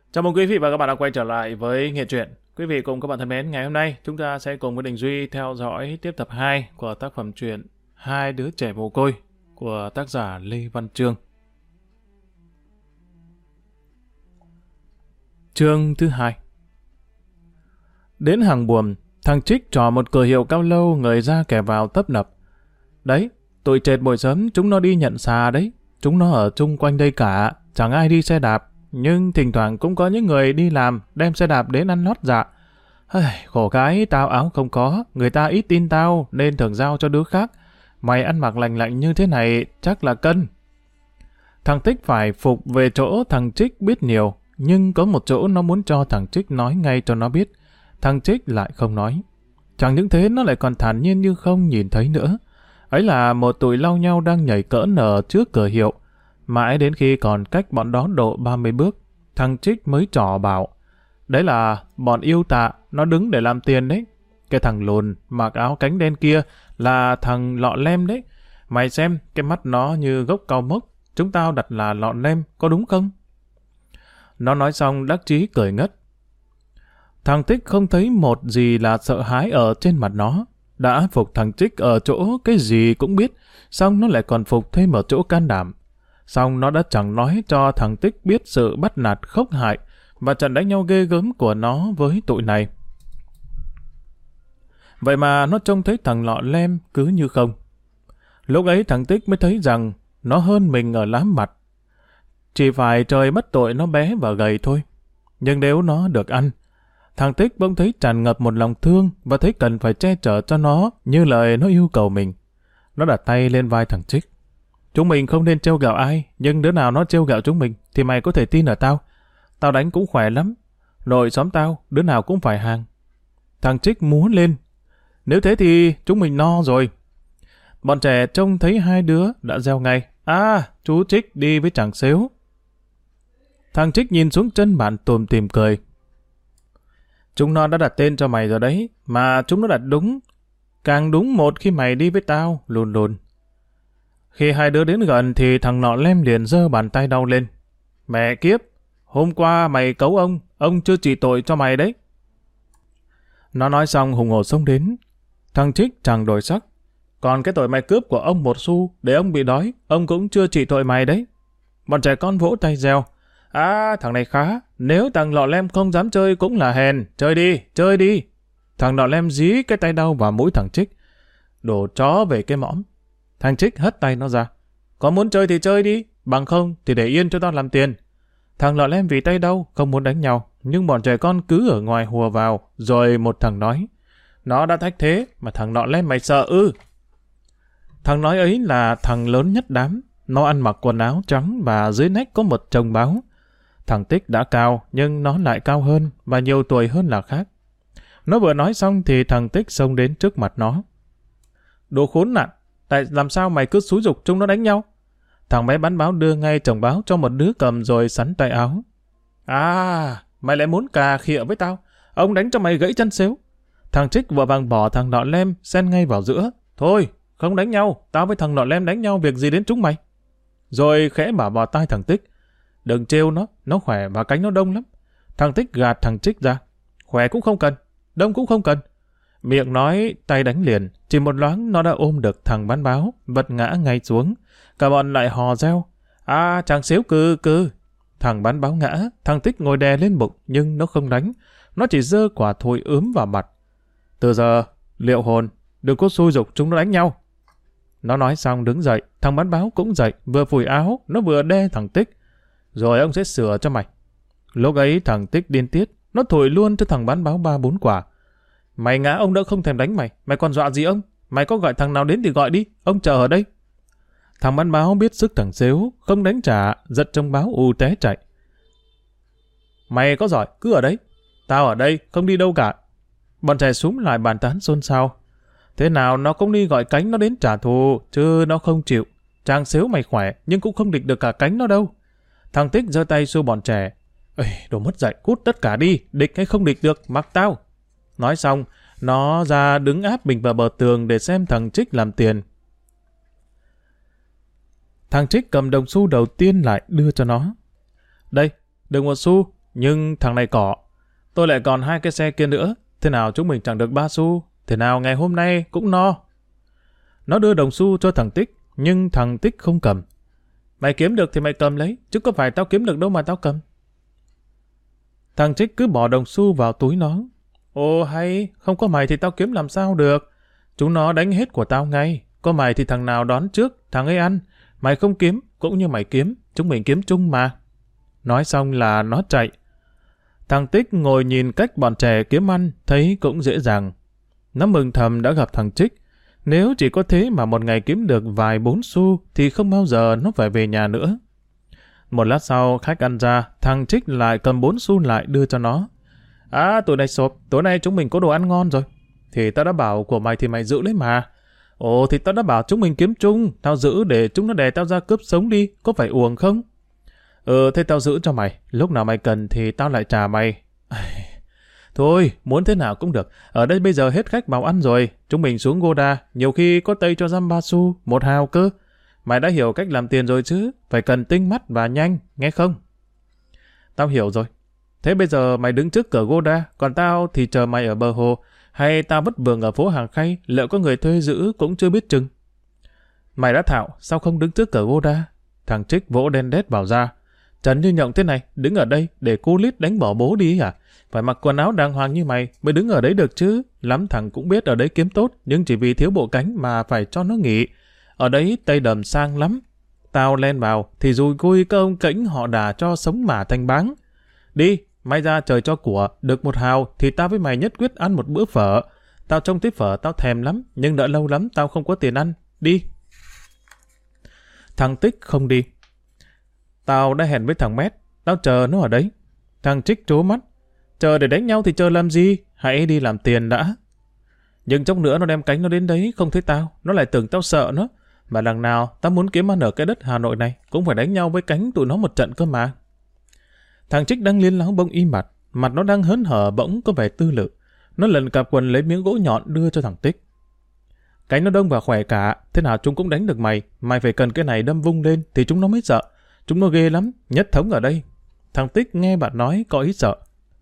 Chào mừng quý vị và các bạn đã quay trở lại với Nghệ Truyện. Quý vị cùng các bạn thân mến, ngày hôm nay chúng ta sẽ cùng với Đình Duy theo dõi tiếp tập 2 của tác phẩm truyện Hai đứa trẻ mồ côi của tác giả Lê Văn Chương. Chương thứ 2. Đến hàng buồm, thằng Trích trò một cửa hiệu cao lâu, người ra kẻ vào tấp nập. Đấy, tụi trệt buổi sớm chúng nó đi nhận xà đấy. Chúng nó ở chung quanh đây cả, chẳng ai đi xe đạp. Nhưng thỉnh thoảng cũng có những người đi làm, đem xe đạp đến ăn lót dạ. Khổ cái, tao áo không có, người ta ít tin tao nên thường giao cho đứa khác. Mày ăn mặc lành lạnh như thế này, chắc là cân. Thằng Tích phải phục về chỗ thằng Trích biết nhiều, nhưng có một chỗ nó muốn cho thằng Trích nói ngay cho nó biết. Thằng Trích lại không nói. Chẳng những thế nó lại còn thản nhiên như không nhìn thấy nữa. Ấy là một tụi lau nhau đang nhảy cỡ nở trước cửa hiệu. Mãi đến khi còn cách bọn đó độ 30 bước, thằng Trích mới trò bảo. Đấy là bọn yêu tạ, nó đứng để làm tiền đấy. Cái thằng lùn mặc áo cánh đen kia là thằng Lọ Lem đấy. Mày xem, cái mắt nó như gốc cao mốc, chúng tao đặt là Lọ Lem, có đúng không? Nó nói xong đắc chí cười ngất. Thằng Tích không thấy một gì là sợ hãi ở trên mặt nó. Đã phục thằng Trích ở chỗ cái gì cũng biết, xong nó lại còn phục thêm ở chỗ can đảm. Xong nó đã chẳng nói cho thằng Tích biết sự bắt nạt khốc hại và trận đánh nhau ghê gớm của nó với tụi này. Vậy mà nó trông thấy thằng Lọ Lem cứ như không. Lúc ấy thằng Tích mới thấy rằng nó hơn mình ở lám mặt. Chỉ phải trời mất tội nó bé và gầy thôi. Nhưng nếu nó được ăn, thằng Tích bỗng thấy tràn ngập một lòng thương và thấy cần phải che chở cho nó như lời nó yêu cầu mình. Nó đặt tay lên vai thằng Trích. Chúng mình không nên trêu ghẹo ai, nhưng đứa nào nó trêu ghẹo chúng mình thì mày có thể tin ở tao. Tao đánh cũng khỏe lắm. Nội xóm tao, đứa nào cũng phải hàng. Thằng Trích múa lên. Nếu thế thì chúng mình no rồi. Bọn trẻ trông thấy hai đứa đã reo ngay. Chú Trích đi với chàng xếu. Thằng Trích nhìn xuống chân bạn tùm tìm cười. Chúng nó đã đặt tên cho mày rồi đấy, mà chúng nó đặt đúng. Càng đúng một khi mày đi với tao, lùn lùn. Khi hai đứa đến gần thì thằng Lọ Lem liền giơ bàn tay đau lên. Mẹ kiếp, hôm qua mày cấu ông chưa trị tội cho mày đấy. Nó nói xong hùng hổ xông đến. Thằng Trích chẳng đổi sắc. Còn cái tội mày cướp của ông một xu để ông bị đói, ông cũng chưa trị tội mày đấy. Bọn trẻ con vỗ tay reo. Thằng này khá, nếu thằng Lọ Lem không dám chơi cũng là hèn, chơi đi. Thằng Lọ Lem dí cái tay đau vào mũi thằng Trích. Đồ chó về cái mõm. Thằng Trích hất tay nó ra. Có muốn chơi thì chơi đi, bằng không thì để yên cho tao làm tiền. Thằng Lọ Lem vì tay đau, không muốn đánh nhau, nhưng bọn trẻ con cứ ở ngoài hùa vào, rồi một thằng nói. Nó đã thách thế, mà thằng Lọ Lem mày sợ ư? Thằng nói ấy là thằng lớn nhất đám. Nó ăn mặc quần áo trắng và dưới nách có một chồng báo. Thằng Tích đã cao, nhưng nó lại cao hơn và nhiều tuổi hơn là khác. Nó vừa nói xong thì thằng Tích xông đến trước mặt nó. Đồ khốn nạn! Tại làm sao mày cứ xúi giục chúng nó đánh nhau? Thằng bé bán báo đưa ngay chồng báo cho một đứa cầm rồi sắn tay áo. Mày lại muốn cà khịa với tao? Ông đánh cho mày gãy chân xếu. Thằng Trích vội vàng bỏ thằng Lọ Lem xen ngay vào giữa. Thôi, không đánh nhau, tao với thằng Lọ Lem đánh nhau việc gì đến chúng mày? Rồi khẽ bảo vào tai thằng Tích. Đừng trêu nó khỏe và cánh nó đông lắm. Thằng Tích gạt thằng Trích ra. Khỏe cũng không cần, đông cũng không cần. Miệng nói, tay đánh liền, chỉ một loáng nó đã ôm được thằng bán báo, vật ngã ngay xuống. Cả bọn lại hò reo. Chàng xếu cừ. Thằng bán báo ngã, thằng Tích ngồi đè lên bụng, nhưng nó không đánh. Nó chỉ giơ quả thối ướm vào mặt. Từ giờ, liệu hồn, đừng có xui giục chúng nó đánh nhau. Nó nói xong đứng dậy, thằng bán báo cũng dậy, vừa phủi áo, nó vừa đe thằng Tích. Rồi ông sẽ sửa cho mày. Lúc ấy thằng Tích điên tiết, nó thổi luôn cho thằng bán báo 3-4 quả. Mày ngã ông đã không thèm đánh mày còn dọa gì ông? Mày có gọi thằng nào đến thì gọi đi, ông chờ ở đây. Thằng bán báo biết sức thằng xếu, không đánh trả, giật trong báo té chạy. Mày có giỏi, cứ ở đấy. Tao ở đây, không đi đâu cả. Bọn trẻ súm lại bàn tán xôn xao. Thế nào nó cũng đi gọi cánh nó đến trả thù, chứ nó không chịu. Chàng xếu mày khỏe, nhưng cũng không địch được cả cánh nó đâu. Thằng Tích giơ tay xua bọn trẻ. Đồ mất dạy, cút tất cả đi, địch hay không địch được, mặc tao. Nói xong, nó ra đứng áp mình vào bờ tường để xem thằng Trích làm tiền. Thằng Trích cầm đồng xu đầu tiên lại đưa cho nó. Đây, đừng một xu, Nhưng thằng này cỏ. Tôi lại còn 2 cái xe kia nữa. Thế nào chúng mình chẳng được 3 xu. Thế nào ngày hôm nay cũng no. Nó đưa đồng xu cho thằng Tích, nhưng thằng Tích không cầm. Mày kiếm được thì mày cầm lấy, chứ có phải tao kiếm được đâu mà tao cầm. Thằng Tích cứ bỏ đồng xu vào túi nó. Ồ hay, không có mày thì tao kiếm làm sao được. Chúng nó đánh hết của tao ngay. Có mày thì thằng nào đón trước, thằng ấy ăn. Mày không kiếm, cũng như mày kiếm, chúng mình kiếm chung mà. Nói xong là nó chạy. Thằng Tích ngồi nhìn cách bọn trẻ kiếm ăn, thấy cũng dễ dàng. Nó mừng thầm đã gặp thằng Trích. Nếu chỉ có thế mà một ngày kiếm được vài 4 xu thì không bao giờ nó phải về nhà nữa. Một lát sau khách ăn ra, thằng Trích lại cầm 4 xu lại đưa cho nó. À tụi này sộp, tối nay chúng mình có đồ ăn ngon rồi. Thì tao đã bảo của mày thì mày giữ lấy mà. Ồ thì tao đã bảo chúng mình kiếm chung, tao giữ để chúng nó đè tao ra cướp sống đi, có phải uổng không? Thế tao giữ cho mày, lúc nào mày cần thì tao lại trả mày. Thôi, muốn thế nào cũng được, ở đây bây giờ hết khách vào ăn rồi, chúng mình xuống Goda, nhiều khi có tây cho dăm 3 xu, 1 hào cơ. Mày đã hiểu cách làm tiền rồi chứ, phải cần tinh mắt và nhanh, nghe không? Tao hiểu rồi. Thế bây giờ mày đứng trước cửa Goda, còn tao thì chờ mày ở bờ hồ, hay tao vất vưởng ở phố Hàng Khay, liệu có người thuê giữ cũng chưa biết chừng. Mày đã thạo, sao không đứng trước cửa Goda? Thằng Trích vỗ đen đét vào ra. Trần như nhộng thế này, đứng ở đây để cu lít đánh bỏ bố đi à? Phải mặc quần áo đàng hoàng như mày mới đứng ở đấy được chứ. Lắm thằng cũng biết ở đấy kiếm tốt, nhưng chỉ vì thiếu bộ cánh mà phải cho nó nghỉ. Ở đấy Tây Đầm sang lắm. Tao len vào thì dùi cui các ông kĩnh họ đà cho sống mả thành báng. Đi, may ra trời cho của, được 1 hào thì tao với mày nhất quyết ăn một bữa phở. Tao trông thấy phở tao thèm lắm, nhưng đợi lâu lắm tao không có tiền ăn. Đi. Thằng Tích không đi. Tao đã hẹn với thằng Mét, tao chờ nó ở đấy. Thằng Trích trố mắt. Chờ để đánh nhau thì chờ làm gì? Hãy đi làm tiền đã. Nhưng chốc nữa nó đem cánh nó đến đấy, không thấy tao, nó lại tưởng tao sợ nó. Mà đằng nào, tao muốn kiếm ăn ở cái đất Hà Nội này, cũng phải đánh nhau với cánh tụi nó một trận cơ mà. Thằng Trích đang liên láo bỗng im mặt nó đang hớn hở bỗng có vẻ tư lự. Nó lần cặp quần lấy miếng gỗ nhọn đưa cho thằng Tích. Cánh nó đông và khỏe cả, thế nào chúng cũng đánh được mày. Mày phải cần cái này đâm vung lên thì chúng nó mới sợ. Chúng nó ghê lắm, nhất thống ở đây. Thằng Tích nghe bạn nói có ý sợ.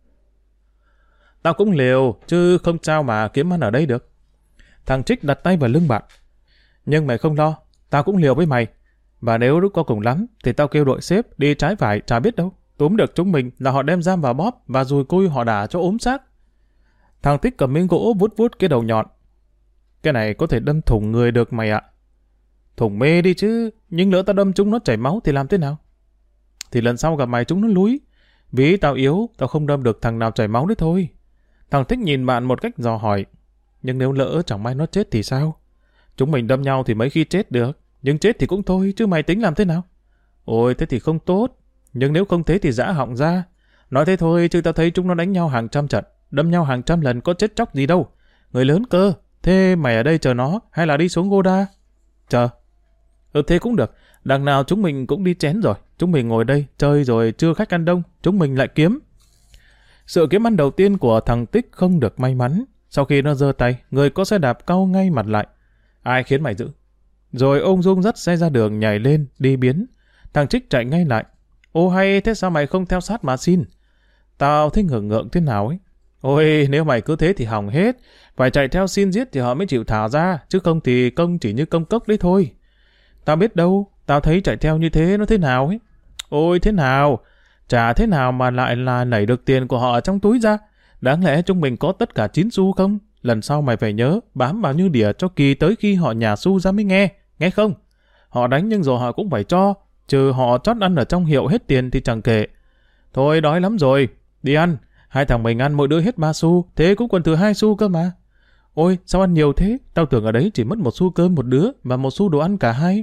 Tao cũng liều, chứ không sao mà kiếm ăn ở đây được. Thằng Trích đặt tay vào lưng bạn. Nhưng mày không lo, tao cũng liều với mày. Và nếu lúc có cùng lắm, thì tao kêu đội xếp đi trái phải, chả biết đâu. Túm được chúng mình là họ đem giam vào bóp và dùi cui họ đả cho ốm xác. Thằng Tích cầm miếng gỗ vuốt vuốt cái đầu nhọn. Cái này có thể đâm thủng người được mày ạ. Thủng mê đi chứ, nhưng lỡ tao đâm chúng nó chảy máu thì làm thế nào? Thì lần sau gặp mày chúng nó lúi. Vì tao yếu, tao không đâm được thằng nào chảy máu đấy thôi. Thằng Tích nhìn bạn một cách dò hỏi. Nhưng nếu lỡ chẳng may nó chết thì sao? Chúng mình đâm nhau thì mấy khi chết được. Nhưng chết thì cũng thôi, chứ mày tính làm thế nào? Ôi, thế thì không tốt. Nhưng nếu không thế thì giã họng ra. Nói thế thôi, chứ tao thấy chúng nó đánh nhau hàng trăm trận. Đâm nhau hàng trăm lần có chết chóc gì đâu. Người lớn cơ. Thế mày ở đây chờ nó, hay là đi xuống Goda? Chờ. Thế cũng được. Đằng nào chúng mình cũng đi chén rồi. Chúng mình ngồi đây, chơi rồi trưa khách ăn đông. Chúng mình lại kiếm. Sự kiếm ăn đầu tiên của thằng Tích không được may mắn. Sau khi nó giơ tay, người có xe đạp cau ngay mặt lại. Ai khiến mày giữ? Rồi ung dung dắt xe ra đường nhảy lên, đi biến. Thằng Trích chạy ngay lại. Ô hay, thế sao mày không theo sát mà xin? Tao thích ngượng ngượng thế nào ấy. Ôi, nếu mày cứ thế thì hỏng hết. Phải chạy theo xin giết thì họ mới chịu thả ra, chứ không thì công chỉ như công cốc đấy thôi. Tao biết đâu, tao thấy chạy theo như thế nó thế nào ấy. Ôi thế nào? Chả thế nào mà lại là nảy được tiền của họ ở trong túi ra. Đáng lẽ chúng mình có tất cả 9 xu không? Lần sau mày phải nhớ, bám vào như đỉa cho kỳ tới khi họ nhả xu ra mới nghe. Nghe không? Họ đánh nhưng rồi họ cũng phải cho. Trừ họ chót ăn ở trong hiệu hết tiền thì chẳng kể. Thôi đói lắm rồi, đi ăn. 2 thằng mình ăn mỗi đứa hết 3 xu, thế cũng còn thừa 2 xu cơ mà. Ôi, sao ăn nhiều thế? Tao tưởng ở đấy chỉ mất 1 xu cơm một đứa và 1 xu đồ ăn cả hai.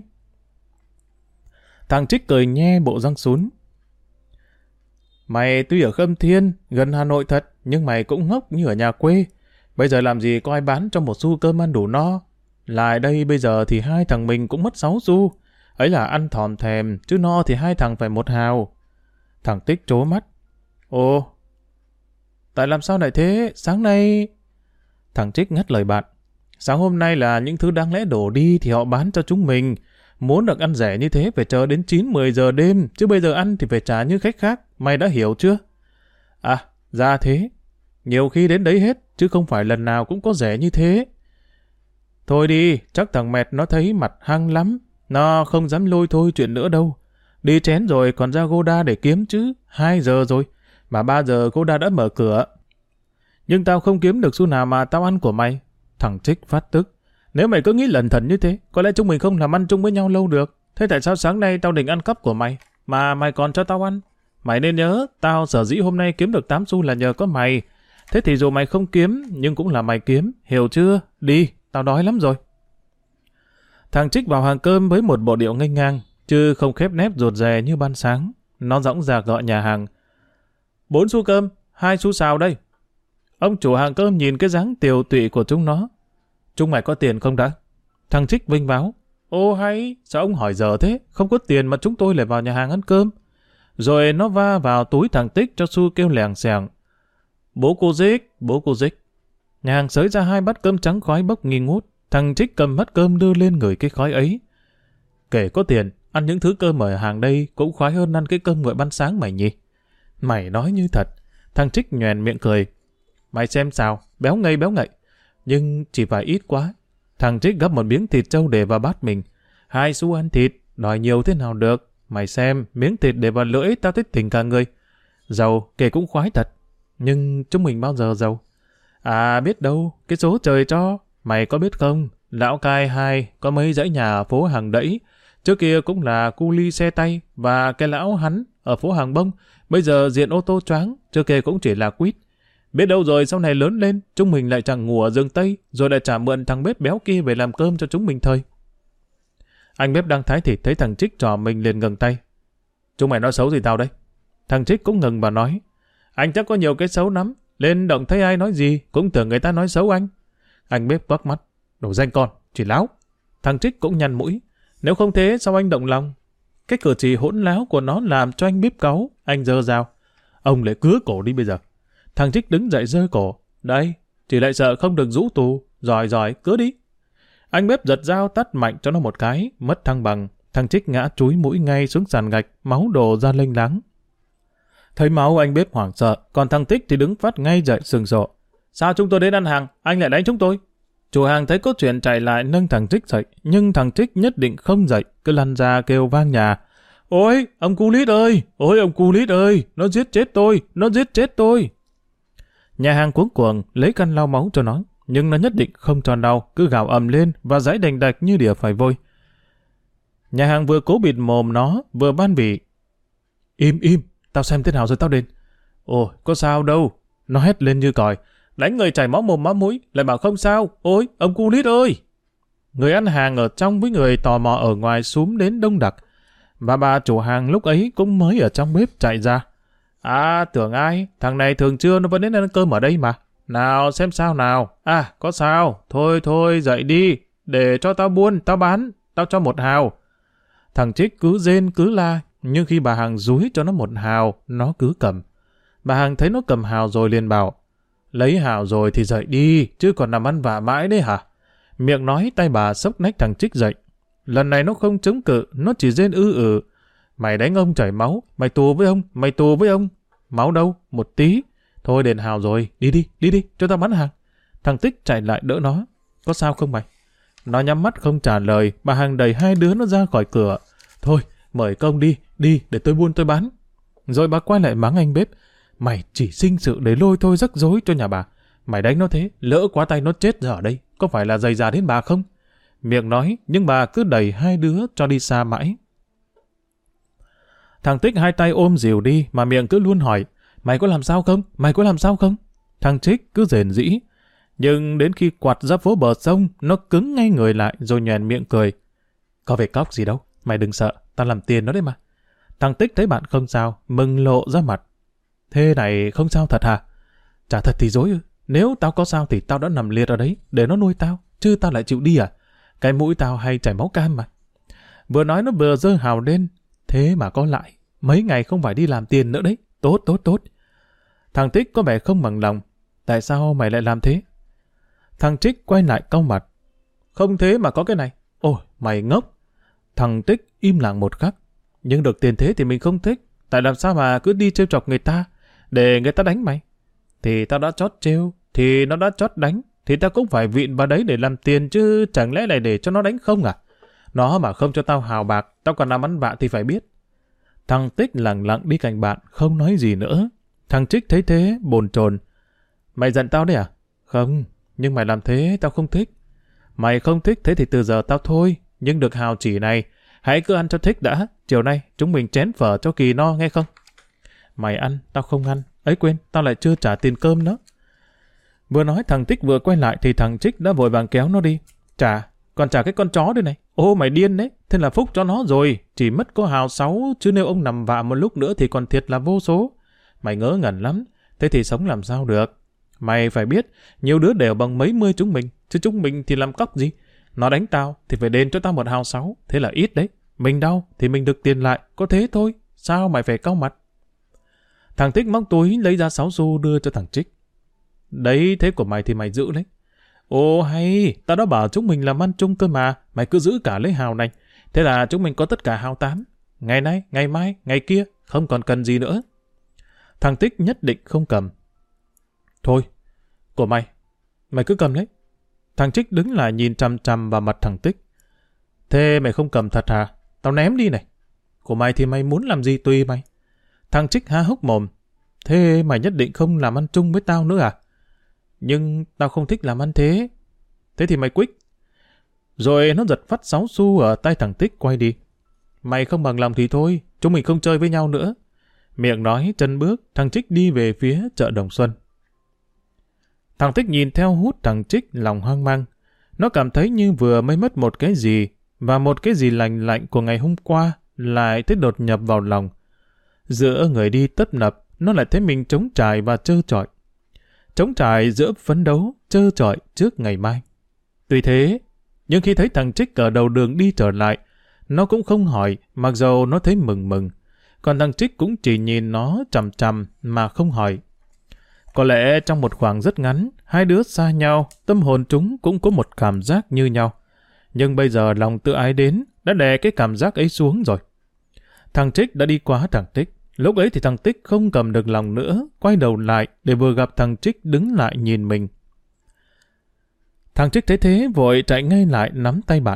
Thằng Trích cười nhe bộ răng sún. Mày tuy ở Khâm Thiên, gần Hà Nội thật, nhưng mày cũng ngốc như ở nhà quê. Bây giờ làm gì có ai bán cho 1 xu cơm ăn đủ no. Lại đây bây giờ thì 2 thằng mình cũng mất 6 xu. Ấy là ăn thòm thèm, chứ no thì 2 thằng phải 1 hào. Thằng Tích trố mắt. Ồ, tại làm sao lại thế? Sáng nay... Thằng Trích ngắt lời bạn. Sáng hôm nay là những thứ đáng lẽ đổ đi thì họ bán cho chúng mình. Muốn được ăn rẻ như thế phải chờ đến 9-10 giờ đêm, chứ bây giờ ăn thì phải trả như khách khác. Mày đã hiểu chưa? À, ra thế. Nhiều khi đến đấy hết, chứ không phải lần nào cũng có rẻ như thế. Thôi đi, chắc thằng Mẹt nó thấy mặt hăng lắm. Nó không dám lôi thôi chuyện nữa đâu. Đi chén rồi còn ra Goda để kiếm chứ. 2 giờ rồi, mà 3 giờ Goda đã mở cửa. Nhưng tao không kiếm được xu nào mà tao ăn của mày. Thằng Trích phát tức. Nếu mày cứ nghĩ lẩn thẩn như thế, có lẽ chúng mình không làm ăn chung với nhau lâu được. Thế tại sao sáng nay tao định ăn cắp của mày, mà mày còn cho tao ăn? Mày nên nhớ, tao sở dĩ hôm nay kiếm được 8 xu là nhờ có mày. Thế thì dù mày không kiếm, nhưng cũng là mày kiếm, hiểu chưa? Đi, tao đói lắm rồi. Thằng Trích vào hàng cơm với một bộ điệu nghênh ngang, chứ không khép nép rụt rè như ban sáng. Nó dõng dạc gọi nhà hàng. 4 xu cơm, 2 xu xào đây. Ông chủ hàng cơm nhìn cái dáng tiều tụy của chúng nó. Chúng mày có tiền không đã? Thằng Trích vinh váo. Ô hay, sao ông hỏi giờ thế? Không có tiền mà chúng tôi lại vào nhà hàng ăn cơm. Rồi nó va vào túi thằng Tích cho xu kêu lèng xèng. Bố cô Dích. Nhà hàng xới ra 2 bát cơm trắng khói bốc nghi ngút. Thằng Trích cầm bát cơm đưa lên ngửi cái khói ấy. Kể có tiền, ăn những thứ cơm ở hàng đây cũng khoái hơn ăn cái cơm nguội ban sáng mày nhỉ? Mày nói như thật. Thằng Trích nhoèn miệng cười. Mày xem sao, béo ngậy. Nhưng chỉ phải ít quá. Thằng Trích gắp một miếng thịt trâu để vào bát mình. 2 xu ăn thịt, đòi nhiều thế nào được. Mày xem, miếng thịt để vào lưỡi tao thích tỉnh cả người. Giàu, kể cũng khoái thật. Nhưng chúng mình bao giờ giàu? À biết đâu, cái số trời cho. Mày có biết không, Lão Cai 2 có mấy dãy nhà ở phố Hàng Đẫy. Trước kia cũng là cu li xe tay, và cái lão hắn ở phố Hàng Bông. Bây giờ diện ô tô choáng, trước kia cũng chỉ là quýt. Biết đâu rồi sau này lớn lên, chúng mình lại chẳng ngủ ở rừng Tây, rồi lại trả mượn thằng bếp béo kia về làm cơm cho chúng mình thời. Anh bếp đang thái thịt thấy thằng Trích trò mình liền ngừng tay. Chúng mày nói xấu gì tao đấy? Thằng Trích cũng ngừng và nói. Anh chắc có nhiều cái xấu lắm, lên động thấy ai nói gì, cũng tưởng người ta nói xấu anh. Anh bếp quắc mắt. Đồ danh con, chỉ láo. Thằng Trích cũng nhăn mũi. Nếu không thế sao anh động lòng? Cái cử chỉ hỗn láo của nó làm cho anh bếp cáu. Anh giơ dao. Ông lại cứa cổ đi bây giờ. Thằng Trích đứng dậy giơ cổ. Đây, chỉ lại sợ không được rũ tù. Giỏi, cứa đi. Anh bếp giật dao tát mạnh cho nó một cái, mất thăng bằng. Thằng Trích ngã chúi mũi ngay xuống sàn gạch, máu đổ ra lênh láng. Thấy máu anh bếp hoảng sợ, còn thằng Tích thì đứng phát ngay dậy sừng sộ. Sao chúng tôi đến ăn hàng, anh lại đánh chúng tôi? Chủ hàng thấy có chuyện chạy lại nâng thằng Trích dậy, nhưng thằng Trích nhất định không dậy, cứ lăn ra kêu vang nhà. Ôi, ông cu lít ơi, nó giết chết tôi. Nhà hàng cuống cuồng lấy khăn lau máu cho nó, nhưng nó nhất định không tròn đau, cứ gào ầm lên và giãy đành đạch như đỉa phải vôi. Nhà hàng vừa cố bịt mồm nó, vừa ban bỉ. Im, tao xem thế nào rồi tao đến. Ôi, có sao đâu. Nó hét lên như còi. Đánh người chảy máu mồm máu mũi, lại bảo không sao. Ôi, ông cu lít ơi. Người ăn hàng ở trong với người tò mò ở ngoài xúm đến đông đặc. Và bà chủ hàng lúc ấy cũng mới ở trong bếp chạy ra. À, tưởng ai, thằng này thường trưa nó vẫn đến ăn cơm ở đây mà. Nào, xem sao nào. À, có sao. Thôi, dậy đi. Để cho tao buôn, tao bán, tao cho 1 hào. Thằng Trích cứ rên cứ la, nhưng khi bà hàng dúi cho nó 1 hào, nó cứ cầm. Bà hàng thấy nó cầm hào rồi liền bảo, lấy hào rồi thì dậy đi, chứ còn nằm ăn vạ mãi đấy hả? Miệng nói tay bà xốc nách thằng Trích dậy. Lần này nó không chống cự, nó chỉ rên ư. Mày đánh ông chảy máu, mày tù với ông. Máu đâu, 1 tí. Thôi đền hào rồi, đi đi, cho tao bán hàng. Thằng Tích chạy lại đỡ nó. Có sao không mày? Nó nhắm mắt không trả lời, bà hàng đẩy 2 đứa nó ra khỏi cửa. Thôi, mời công đi để tôi buôn tôi bán. Rồi bà quay lại mắng anh bếp. Mày chỉ sinh sự để lôi thôi rắc rối cho nhà bà. Mày đánh nó thế, lỡ quá tay nó chết giờ ở đây, có phải là dày dà đến bà không? Miệng nói, nhưng bà cứ đẩy 2 đứa cho đi xa mãi. Thằng Tích 2 tay ôm dìu đi, mà miệng cứ luôn hỏi, mày có làm sao không? Thằng Trích cứ rền rĩ. Nhưng đến khi quạt ra phố bờ sông, nó cứng ngay người lại rồi nhoẻn miệng cười. Có về cóc gì đâu, mày đừng sợ, tao làm tiền nó đấy mà. Thằng Tích thấy bạn không sao, mừng lộ ra mặt. Thế này không sao thật hả? Chả thật thì dối ư. Nếu tao có sao thì tao đã nằm liệt ở đấy để nó nuôi tao, chứ tao lại chịu đi à? Cái mũi tao hay chảy máu cam mà. Vừa nói nó vừa giơ hào lên. Thế mà có lại, mấy ngày không phải đi làm tiền nữa đấy. Tốt. Thằng Tích có vẻ không bằng lòng. Tại sao mày lại làm thế? Thằng Trích quay lại cau mặt. Không thế mà có cái này. Ôi, mày ngốc. Thằng Tích im lặng một khắc. Nhưng được tiền thế thì mình không thích. Tại làm sao mà cứ đi trêu chọc người ta. để người ta đánh mày. Thì tao đã chót trêu, thì nó đã chót đánh, thì tao cũng phải vịn vào đấy để làm tiền chứ chẳng lẽ lại để cho nó đánh không à? Nó mà không cho tao hào bạc, tao còn làm ăn vạ thì phải biết. Thằng Tích lặng lặng đi cạnh bạn, không nói gì nữa. Thằng Trích thấy thế, bồn chồn. Mày giận tao đấy à? Không, nhưng mày làm thế tao không thích. Mày không thích thế thì từ giờ tao thôi, nhưng được hào chỉ này, hãy cứ ăn cho thích đã, chiều nay chúng mình chén phở cho kỳ no nghe không? Mày ăn, tao không ăn, ấy quên, tao lại chưa trả tiền cơm nữa. Vừa nói thằng Tích vừa quay lại thì thằng Trích đã vội vàng kéo nó đi. Còn trả cái con chó đây này. Ô mày điên đấy, thế là phúc cho nó rồi, chỉ mất có hào 6, chứ nếu ông nằm vạ một lúc nữa thì còn thiệt là vô số. Mày ngớ ngẩn lắm, thế thì sống làm sao được? Mày phải biết, nhiều đứa đều bằng mấy mươi chúng mình, chứ chúng mình thì làm cóc gì? Nó đánh tao thì phải đền cho tao một hào 6, thế là ít đấy. Mình đau thì mình được tiền lại, có thế thôi, sao mày phải cau mặt? Thằng Tích móc túi lấy ra 6 xu đưa cho thằng Trích. Đấy, thế của mày thì mày giữ lấy. Ồ hay, tao đã bảo chúng mình làm ăn chung cơ mà, mày cứ giữ cả lấy hào này. Thế là chúng mình có tất cả hào 8. Ngày nay, ngày mai, ngày kia, không còn cần gì nữa. Thằng Tích nhất định không cầm. Thôi, của mày, mày cứ cầm lấy. Thằng Trích đứng lại nhìn chằm chằm vào mặt thằng Tích. Thế mày không cầm thật hả? Tao ném đi này. Của mày thì mày muốn làm gì tùy mày. Thằng Trích há hốc mồm. Thế mày nhất định không làm ăn chung với tao nữa à? Nhưng tao không thích làm ăn thế. Thế thì mày quýt. Rồi nó giật phát 6 xu ở tay thằng Tích quay đi. Mày không bằng lòng thì thôi, chúng mình không chơi với nhau nữa. Miệng nói, chân bước, thằng Trích đi về phía chợ Đồng Xuân. Thằng Tích nhìn theo hút thằng Trích lòng hoang mang. Nó cảm thấy như vừa mới mất một cái gì, và một cái gì lành lạnh của ngày hôm qua lại thấy đột nhập vào lòng. Giữa người đi tấp nập, nó lại thấy mình trống trải và trơ trọi. Trống trải giữa phấn đấu, trơ trọi trước ngày mai. Tuy thế, nhưng khi thấy thằng Trích ở đầu đường đi trở lại, nó cũng không hỏi, mặc dầu nó thấy mừng mừng. Còn thằng Trích cũng chỉ nhìn nó chằm chằm mà không hỏi. Có lẽ trong một khoảng rất ngắn, hai đứa xa nhau, tâm hồn chúng cũng có một cảm giác như nhau. Nhưng bây giờ lòng tự ái đến, đã đè cái cảm giác ấy xuống rồi. Thằng Trích đã đi qua thằng Tích. Lúc ấy thì thằng Tích không cầm được lòng nữa, quay đầu lại để vừa gặp thằng Trích đứng lại nhìn mình. Thằng Trích thấy thế vội chạy ngay lại nắm tay bạn.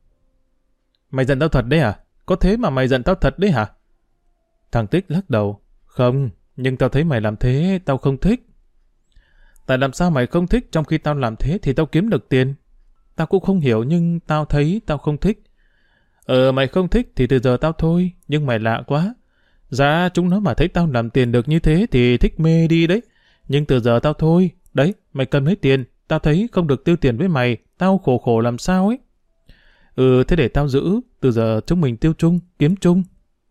Mày giận tao thật đấy à? Có thế mà mày giận tao thật đấy hả? Thằng Tích lắc đầu. Không, nhưng tao thấy mày làm thế, tao không thích. Tại làm sao mày không thích trong khi tao làm thế thì tao kiếm được tiền? Tao cũng không hiểu nhưng tao thấy tao không thích. Mày không thích thì từ giờ tao thôi, nhưng mày lạ quá. Dạ, chúng nó mà thấy tao làm tiền được như thế thì thích mê đi đấy. Nhưng từ giờ tao thôi, đấy, mày cầm hết tiền, tao thấy không được tiêu tiền với mày, tao khổ khổ làm sao ấy. Thế để tao giữ, từ giờ chúng mình tiêu chung, kiếm chung.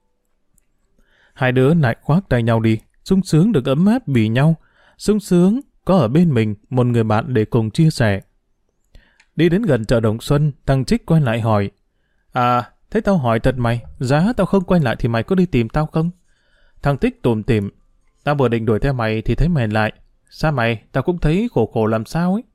Hai đứa lại khoác tay nhau đi, sung sướng được ấm áp bì nhau, sung sướng có ở bên mình một người bạn để cùng chia sẻ. Đi đến gần chợ Đồng Xuân, thằng Trích quay lại hỏi. Thế tao hỏi thật mày, giá tao không quay lại thì mày có đi tìm tao không? Thằng Tích tủm tỉm. Tao vừa định đuổi theo mày thì thấy mày lại. Sao mày, tao cũng thấy khổ khổ làm sao ấy.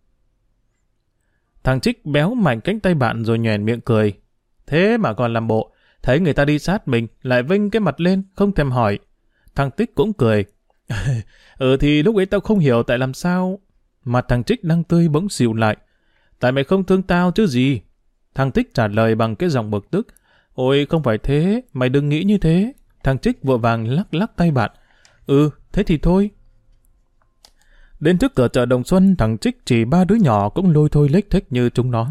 Thằng Trích béo mạnh cánh tay bạn rồi nhoẻn miệng cười. Thế mà còn làm bộ, thấy người ta đi sát mình, lại vênh cái mặt lên, không thèm hỏi. Thằng Tích cũng cười. Thì lúc ấy tao không hiểu tại làm sao. Mặt thằng Trích đang tươi bỗng xỉu lại. Tại mày không thương tao chứ gì. Thằng Tích trả lời bằng cái giọng bực tức. Ôi không phải thế, mày đừng nghĩ như thế. Thằng Trích vội vàng lắc lắc tay bạn. Thế thì thôi. Đến trước cửa chợ Đồng Xuân, thằng Trích chỉ 3 đứa nhỏ cũng lôi thôi lếch thếch như chúng nó.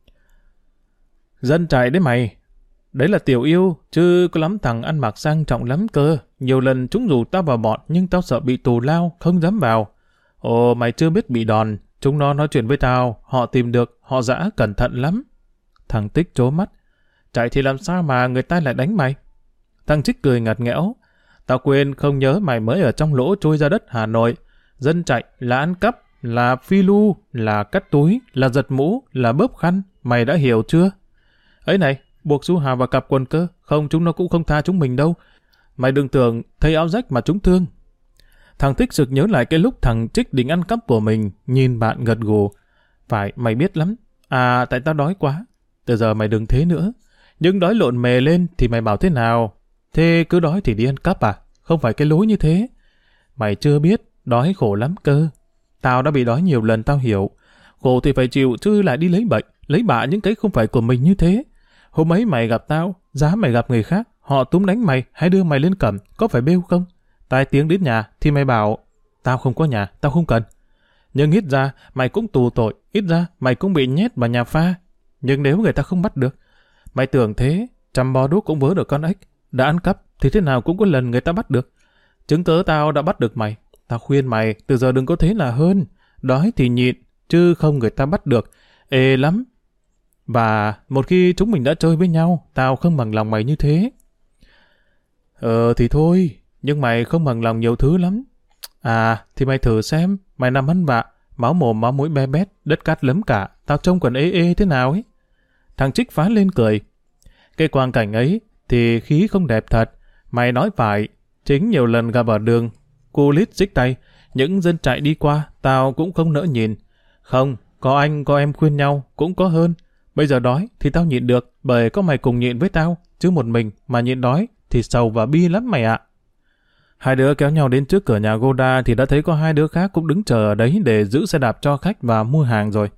Dân trại đấy mày. Đấy là Tiểu Yêu, chứ có lắm thằng ăn mặc sang trọng lắm cơ. Nhiều lần chúng rủ tao vào bọn, nhưng tao sợ bị tù lao, không dám vào. Mày chưa biết bị đòn. Chúng nó nói chuyện với tao, họ tìm được, họ dã cẩn thận lắm. Thằng Tích trố mắt. Chạy thì làm sao mà người ta lại đánh mày? Thằng Trích cười ngặt nghẽo. Tao quên không nhớ mày mới ở trong lỗ trôi ra đất Hà Nội. Dân chạy là ăn cắp, là phi lu, là cắt túi, là giật mũ, là bóp khăn. Mày đã hiểu chưa? Ấy này, buộc su hào vào cặp quần cơ. Không, chúng nó cũng không tha chúng mình đâu. Mày đừng tưởng thấy áo rách mà chúng thương. Thằng Tích sực nhớ lại cái lúc thằng Trích định ăn cắp của mình, nhìn bạn gật gù. Phải, mày biết lắm. Tại tao đói quá. Từ giờ mày đừng thế nữa. Nhưng đói lộn mề lên thì mày bảo thế nào? Thế cứ đói thì đi ăn cắp à? Không phải cái lối như thế. Mày chưa biết, đói khổ lắm cơ. Tao đã bị đói nhiều lần tao hiểu. Khổ thì phải chịu chứ lại đi lấy bệnh, lấy bạ những cái không phải của mình như thế. Hôm ấy mày gặp tao, giá mày gặp người khác, họ túm đánh mày hay đưa mày lên cầm, có phải bêu không? Tai tiếng đến nhà thì mày bảo, tao không có nhà, tao không cần. Nhưng ít ra mày cũng tù tội, ít ra mày cũng bị nhét vào nhà pha. Nhưng nếu người ta không bắt được, mày tưởng thế, chăm bò đuốc cũng vớ được con ếch. Đã ăn cắp thì thế nào cũng có lần người ta bắt được. Chứng cớ tao đã bắt được mày. Tao khuyên mày từ giờ đừng có thế là hơn. Đói thì nhịn, chứ không người ta bắt được. Ê lắm. Và một khi chúng mình đã chơi với nhau, tao không bằng lòng mày như thế. Thì thôi, nhưng mày không bằng lòng nhiều thứ lắm. À, thì mày thử xem, mày nằm ăn vạ, máu mồm máu mũi be bét, đất cát lấm cả, tao trông còn ê ê thế nào ấy. Thằng Trích phá lên cười. Cái quang cảnh ấy thì khí không đẹp thật. Mày nói phải, chính nhiều lần gặp ở đường, cu lít xích tay, những dân chạy đi qua, tao cũng không nỡ nhìn. Không, có anh có em khuyên nhau, cũng có hơn. Bây giờ đói thì tao nhịn được, bởi có mày cùng nhịn với tao, chứ một mình mà nhịn đói thì sầu và bi lắm mày ạ. Hai đứa kéo nhau đến trước cửa nhà Goda thì đã thấy có hai đứa khác cũng đứng chờ ở đấy để giữ xe đạp cho khách và mua hàng rồi.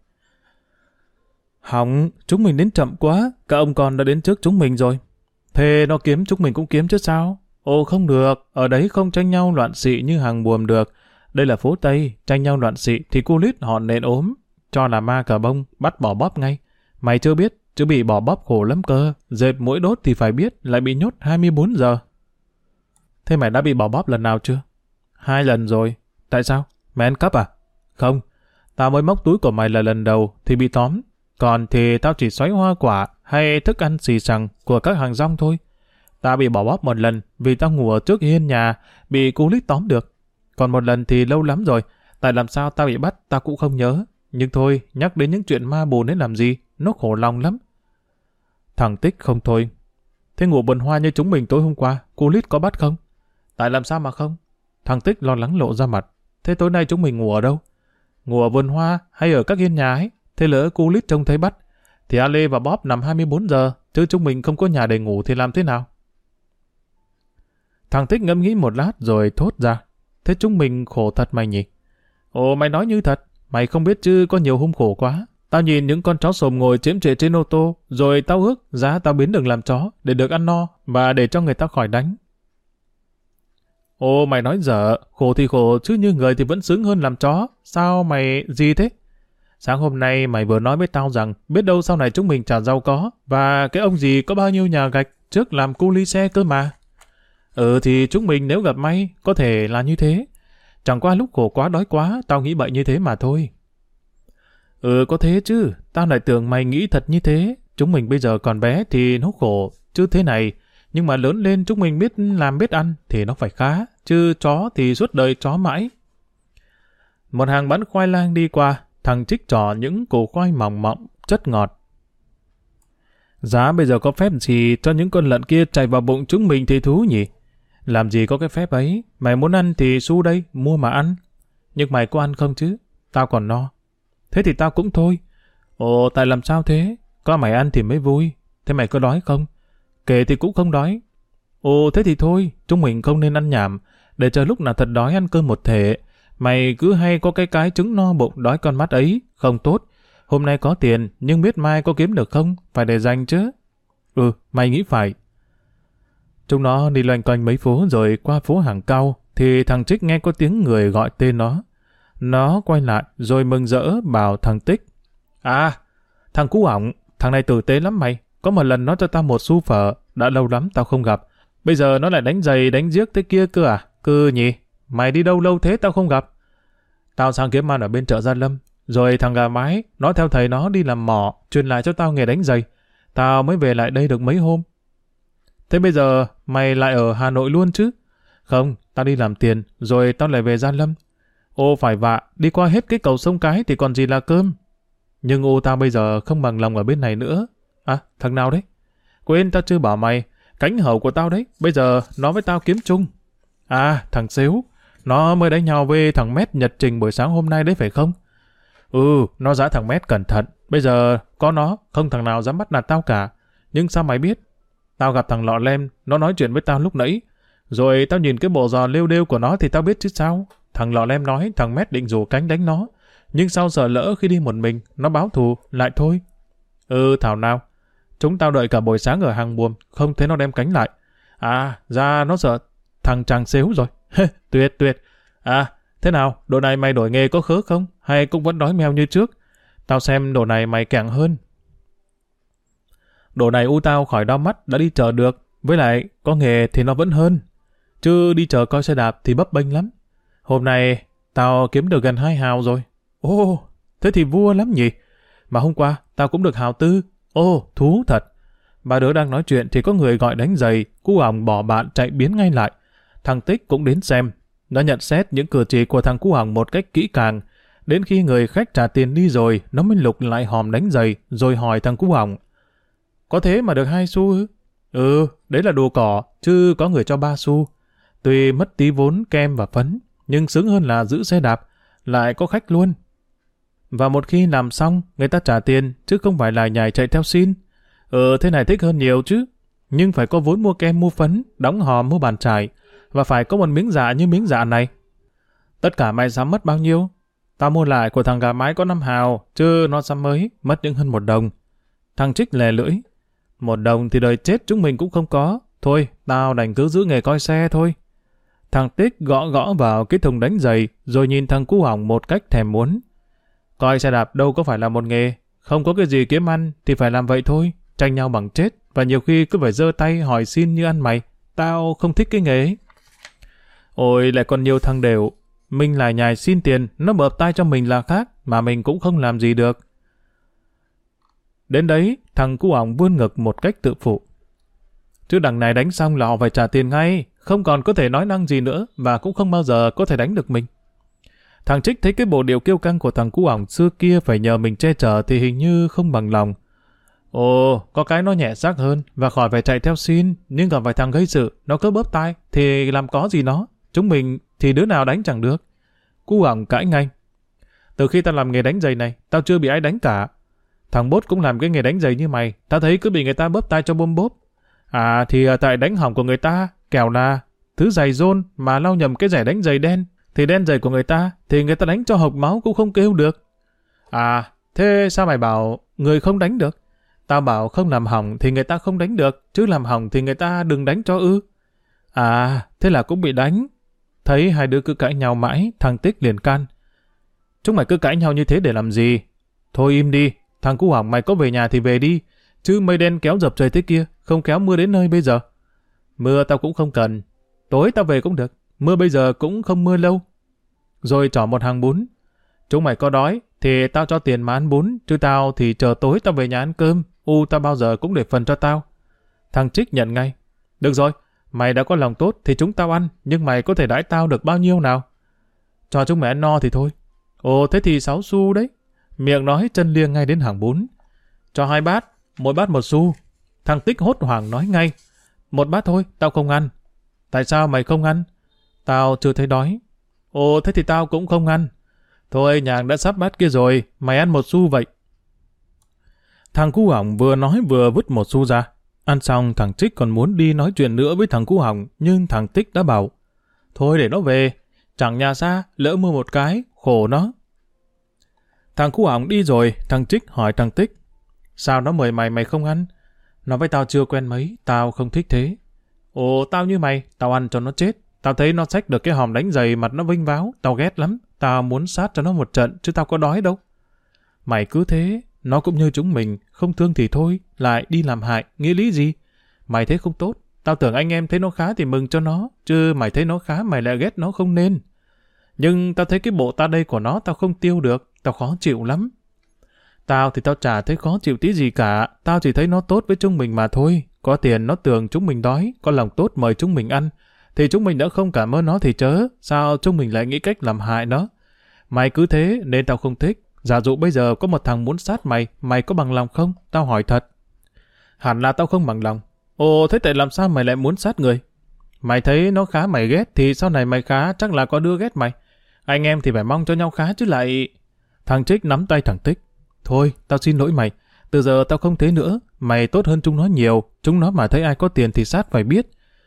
Hỏng, chúng mình đến chậm quá, các ông con đã đến trước chúng mình rồi. Thế nó kiếm chúng mình cũng kiếm chứ sao? Ồ không được, ở đấy không tranh nhau loạn xị như hàng buồm được. Đây là phố Tây, tranh nhau loạn xị thì cu lít họ nện ốm, cho là ma cờ bông, bắt bỏ bóp ngay. Mày chưa biết, chứ bị bỏ bóp khổ lắm cơ, dệt mũi đốt thì phải biết, lại bị nhốt 24 giờ. Thế mày đã bị bỏ bóp lần nào chưa? 2 lần rồi. Tại sao? Mày ăn cắp à? Không, tao mới móc túi của mày là lần đầu thì bị tóm. Còn thì tao chỉ xoáy hoa quả hay thức ăn xì xằng của các hàng rong thôi. Tao bị bỏ bóp một lần vì tao ngủ ở trước hiên nhà, bị cú lít tóm được. Còn một lần thì lâu lắm rồi, tại làm sao tao bị bắt tao cũng không nhớ. Nhưng thôi, nhắc đến những chuyện ma bùn ấy làm gì, nó khổ lòng lắm. Thằng Tích không thôi. Thế ngủ bần hoa như chúng mình tối hôm qua, cú lít có bắt không? Tại làm sao mà không? Thằng Tích lo lắng lộ ra mặt. Thế tối nay chúng mình ngủ ở đâu? Ngủ ở vườn hoa hay ở các hiên nhà ấy? Thế lỡ cu lít trông thấy bắt, thì A Lê và Bóp nằm 24 giờ, chứ chúng mình không có nhà để ngủ thì làm thế nào? Thằng Tích ngẫm nghĩ một lát rồi thốt ra. Thế chúng mình khổ thật mày nhỉ? Ồ mày nói như thật, mày không biết chứ có nhiều hôm khổ quá. Tao nhìn những con chó sồm ngồi chiếm trệ trên ô tô, rồi tao ước giá tao biến đường làm chó để được ăn no và để cho người ta khỏi đánh. Ồ mày nói dở, khổ thì khổ chứ như người thì vẫn sướng hơn làm chó. Sao mày gì thế? Sáng hôm nay mày vừa nói với tao rằng biết đâu sau này chúng mình chả giàu có và cái ông gì có bao nhiêu nhà gạch trước làm cu ly xe cơ mà. Thì chúng mình nếu gặp may có thể là như thế. Chẳng qua lúc khổ quá đói quá tao nghĩ bậy như thế mà thôi. Có thế chứ, tao lại tưởng mày nghĩ thật như thế. Chúng mình bây giờ còn bé thì nó khổ chứ thế này. Nhưng mà lớn lên chúng mình biết làm biết ăn thì nó phải khá. Chứ chó thì suốt đời chó mãi. Một hàng bán khoai lang đi qua. Thằng Trích trò những củ khoai mỏng mọng, chất ngọt. Giá bây giờ có phép gì cho những con lợn kia chạy vào bụng chúng mình thì thú nhỉ? Làm gì có cái phép ấy, mày muốn ăn thì xu đây, mua mà ăn. Nhưng mày có ăn không chứ? Tao còn no. Thế thì tao cũng thôi. Ồ, tại làm sao thế? Có mày ăn thì mới vui. Thế mày có đói không? Kể thì cũng không đói. Ồ, thế thì thôi, chúng mình không nên ăn nhảm, để chờ lúc nào thật đói ăn cơm một thể. Mày cứ hay có cái trứng no bụng đói con mắt ấy, không tốt. Hôm nay có tiền, nhưng biết mai có kiếm được không? Phải để dành chứ. Mày nghĩ phải. Chúng nó đi loanh quanh mấy phố rồi qua phố Hàng Cau, thì thằng Trích nghe có tiếng người gọi tên nó. Nó quay lại rồi mừng rỡ bảo thằng Tích. À, thằng Cú ỏng, thằng này tử tế lắm mày. Có một lần nó cho tao 1 xu phở, đã lâu lắm tao không gặp. Bây giờ nó lại đánh giày đánh giếc thế kia cơ à? Cứ nhỉ? Mày đi đâu lâu thế tao không gặp? Tao sang kiếm ăn ở bên chợ Gia Lâm. Rồi thằng gà mái, nó theo thầy nó đi làm mỏ, truyền lại cho tao nghề đánh giày. Tao mới về lại đây được mấy hôm. Thế bây giờ mày lại ở Hà Nội luôn chứ? Không, tao đi làm tiền, rồi tao lại về Gia Lâm. Ô phải vạ, đi qua hết cái cầu sông Cái thì còn gì là cơm. Nhưng ô tao bây giờ không bằng lòng ở bên này nữa. À, thằng nào đấy? Quên tao chưa bảo mày, cánh hậu của tao đấy, bây giờ nó với tao kiếm chung. À, thằng Xếu, nó mới đánh nhau với thằng Mét nhật trình buổi sáng hôm nay đấy phải không? Nó giã thằng Mét cẩn thận, bây giờ có nó, không thằng nào dám bắt nạt tao cả. Nhưng sao mày biết? Tao gặp thằng Lọ Lem, nó nói chuyện với tao lúc nãy. Rồi tao nhìn cái bộ giò lêu đêu của nó thì tao biết chứ sao. Thằng Lọ Lem nói thằng Mét định rủ Cánh đánh nó. Nhưng sao sợ lỡ khi đi một mình, nó báo thù, lại thôi. Thảo nào. Chúng tao đợi cả buổi sáng ở hàng buồm, không thấy nó đem Cánh lại. À, ra nó sợ thằng chàng xếu rồi. Tuyệt tuyệt. À, thế nào, đồ này mày đổi nghề có khớ không? Hay cũng vẫn đói meo như trước? Tao xem đồ này mày kẻng hơn. Đồ này tao khỏi đau mắt, đã đi chợ được. Với lại, có nghề thì nó vẫn hơn. Chứ đi chợ coi xe đạp thì bấp bênh lắm. Hôm nay, tao kiếm được gần 2 hào rồi. Ồ, thế thì vua lắm nhỉ? Mà hôm qua, tao cũng được hào tư. Ồ, thú thật. Ba đứa đang nói chuyện thì có người gọi đánh giày, Cú Hỏng bỏ bạn chạy biến ngay lại. Thằng Tích cũng đến xem. Nó nhận xét những cử chỉ của thằng Cú Hỏng một cách kỹ càng. Đến khi người khách trả tiền đi rồi, nó mới lục lại hòm đánh giày, rồi hỏi thằng Cú Hỏng. Có thế mà được 2 xu ư? Đấy là đồ cỏ, chứ có người cho 3 xu. Tuy mất tí vốn kem và phấn, nhưng sướng hơn là giữ xe đạp, lại có khách luôn. Và một khi làm xong, người ta trả tiền, chứ không phải là nhảy chạy theo xin. Thế này thích hơn nhiều chứ. Nhưng phải có vốn mua kem, mua phấn, đóng hòm, mua bàn chải, và phải có một miếng dạ như miếng dạ này. Tất cả mày dám mất bao nhiêu? Tao mua lại của thằng gà mái có 5 hào, chứ nó xăm mới, mất những hơn 1 đồng. Thằng Trích lè lưỡi. 1 đồng thì đời chết chúng mình cũng không có. Thôi, tao đành cứ giữ nghề coi xe thôi. Thằng Tích gõ gõ vào cái thùng đánh giày, rồi nhìn thằng Cú Hỏng một cách thèm muốn. Coi xe đạp đâu có phải là một nghề, không có cái gì kiếm ăn thì phải làm vậy thôi, tranh nhau bằng chết, và nhiều khi cứ phải giơ tay hỏi xin như ăn mày. Tao không thích cái nghề ấy. Ôi, lại còn nhiều thằng đều. Mình lại nhài xin tiền, nó bợp tay cho mình là khác, mà mình cũng không làm gì được. Đến đấy, thằng Cú Hỏng vươn ngực một cách tự phụ. Chứ đằng này đánh xong là họ phải trả tiền ngay, không còn có thể nói năng gì nữa, và cũng không bao giờ có thể đánh được mình. Thằng Trích thấy cái bộ điệu kiêu căng của thằng Cú Hỏng xưa kia phải nhờ mình che chở thì hình như không bằng lòng. Có cái nó nhẹ xác hơn, và khỏi phải chạy theo xin, nhưng còn phải thằng gây sự, nó cứ bóp tai, thì làm có gì nó. Chúng mình thì đứa nào đánh chẳng được. Cú Hỏng cãi ngay. Từ khi tao làm nghề đánh giày này, tao chưa bị ai đánh cả. Thằng Bốt cũng làm cái nghề đánh giày như mày, tao thấy cứ bị người ta bóp tai cho bôm bốp. À thì tại đánh hỏng của người ta, kẻo là thứ giày rôn mà lau nhầm cái giày đánh giày đen, thì đen giày của người ta, thì người ta đánh cho hộc máu cũng không kêu được. À, thế sao mày bảo người không đánh được? Tao bảo không làm hỏng thì người ta không đánh được, chứ làm hỏng thì người ta đừng đánh cho ư. À, thế là cũng bị đánh. Thấy hai đứa cứ cãi nhau mãi, thằng Tích liền can. Chúng mày cứ cãi nhau như thế để làm gì? Thôi im đi, thằng Cú Hỏng mày có về nhà thì về đi, chứ mây đen kéo dập trời thế kia, không kéo mưa đến nơi bây giờ. Mưa tao cũng không cần, tối tao về cũng được, mưa bây giờ cũng không mưa lâu. Rồi trỏ một hàng bún. Chúng mày có đói thì tao cho tiền mà ăn bún, chứ tao thì chờ tối tao về nhà ăn cơm, tao bao giờ cũng để phần cho tao. Thằng Trích nhận ngay. Được rồi, mày đã có lòng tốt thì chúng tao ăn, nhưng mày có thể đãi tao được bao nhiêu nào? Cho chúng mày ăn no thì thôi. Thế thì 6 xu đấy. Miệng nói chân liêng ngay đến hàng bún. Cho 2 bát, mỗi bát 1 xu. Thằng Tích hốt hoảng nói ngay. 1 bát thôi, tao không ăn. Tại sao mày không ăn? Tao chưa thấy đói. Thế thì tao cũng không ăn. Thôi, nhàng đã sắp bát kia rồi, mày ăn 1 xu vậy. Thằng Cú Hỏng vừa nói vừa vứt 1 xu ra. Ăn xong thằng Trích còn muốn đi nói chuyện nữa với thằng Cú Hỏng, nhưng thằng Tích đã bảo. Thôi để nó về, chẳng nhà xa, lỡ mưa một cái, khổ nó. Thằng Cú Hỏng đi rồi, thằng Trích hỏi thằng Tích. Sao nó mời mày không ăn? Nó với tao chưa quen mấy, tao không thích thế. Tao như mày, tao ăn cho nó chết. Tao thấy nó xách được cái hòm đánh giày mặt nó vinh váo, tao ghét lắm. Tao muốn sát cho nó một trận, chứ tao có đói đâu. Mày cứ thế, nó cũng như chúng mình, không thương thì thôi, lại đi làm hại, nghĩa lý gì? Mày thấy không tốt, tao tưởng anh em thấy nó khá thì mừng cho nó, chứ mày thấy nó khá mày lại ghét nó không nên. Nhưng tao thấy cái bộ ta đây của nó tao không tiêu được, tao khó chịu lắm. Tao thì tao chả thấy khó chịu tí gì cả, tao chỉ thấy nó tốt với chúng mình mà thôi. Có tiền nó tưởng chúng mình đói, có lòng tốt mời chúng mình ăn, thì chúng mình đã không cảm ơn nó thì chớ, sao chúng mình lại nghĩ cách làm hại nó? Mày cứ thế nên tao không thích. Giả dụ bây giờ có một thằng muốn sát mày, mày có bằng lòng không? Tao hỏi thật. Hẳn là tao không bằng lòng. Thế tại làm sao mày lại muốn sát người? Mày thấy nó khá mày ghét thì sau này mày khá chắc là có đứa ghét mày. Anh em thì phải mong cho nhau khá chứ lại... Thằng Trích nắm tay thằng Tích. Thôi, tao xin lỗi mày. Từ giờ tao không thế nữa. Mày tốt hơn chúng nó nhiều. Chúng nó mà thấy ai có tiền thì sát phải biết.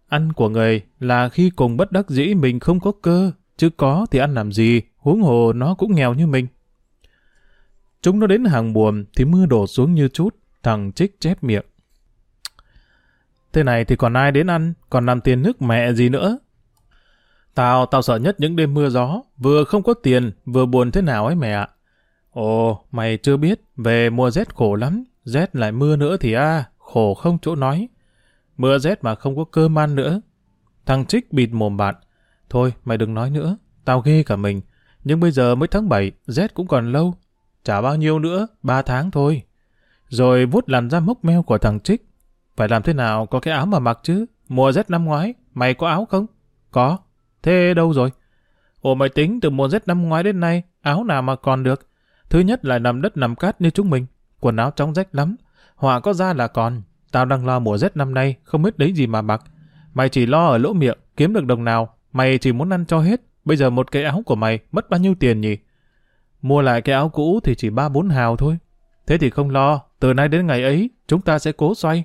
Ăn của người là khi cùng bất đắc dĩ mình không có cơ, chứ có thì ăn làm gì, huống hồ nó cũng nghèo như mình. Chúng nó đến hàng buồm thì mưa đổ xuống như chút, thằng Trích chép miệng. Thế này thì còn ai đến ăn, còn làm tiền nước mẹ gì nữa. Tao sợ nhất những đêm mưa gió, vừa không có tiền, vừa buồn thế nào ấy mẹ ạ. Ồ, mày chưa biết, về mùa rét khổ lắm, rét lại mưa nữa thì khổ không chỗ nói. Mưa rét mà không có cơm ăn nữa. Thằng Trích bịt mồm bạn. Thôi, mày đừng nói nữa, tao ghê cả mình. Nhưng bây giờ mới tháng 7, rét cũng còn lâu. Chả bao nhiêu nữa, 3 tháng thôi. Rồi vuốt làn da mốc meo của thằng Trích. Phải làm thế nào có cái áo mà mặc chứ? Mùa rét năm ngoái, mày có áo không? Có. Thế đâu rồi? Ồ, mày tính từ mùa rét năm ngoái đến nay, áo nào mà còn được? Thứ nhất là nằm đất nằm cát như chúng mình. Quần áo chóng rách lắm. Họa có da là còn. Tao đang lo mùa rét năm nay, không biết lấy gì mà mặc. Mày chỉ lo ở lỗ miệng, kiếm được đồng nào. Mày chỉ muốn ăn cho hết. Bây giờ một cái áo của mày mất bao nhiêu tiền nhỉ? Mua lại cái áo cũ thì chỉ 3-4 hào thôi. Thế thì không lo, từ nay đến ngày ấy, chúng ta sẽ cố xoay.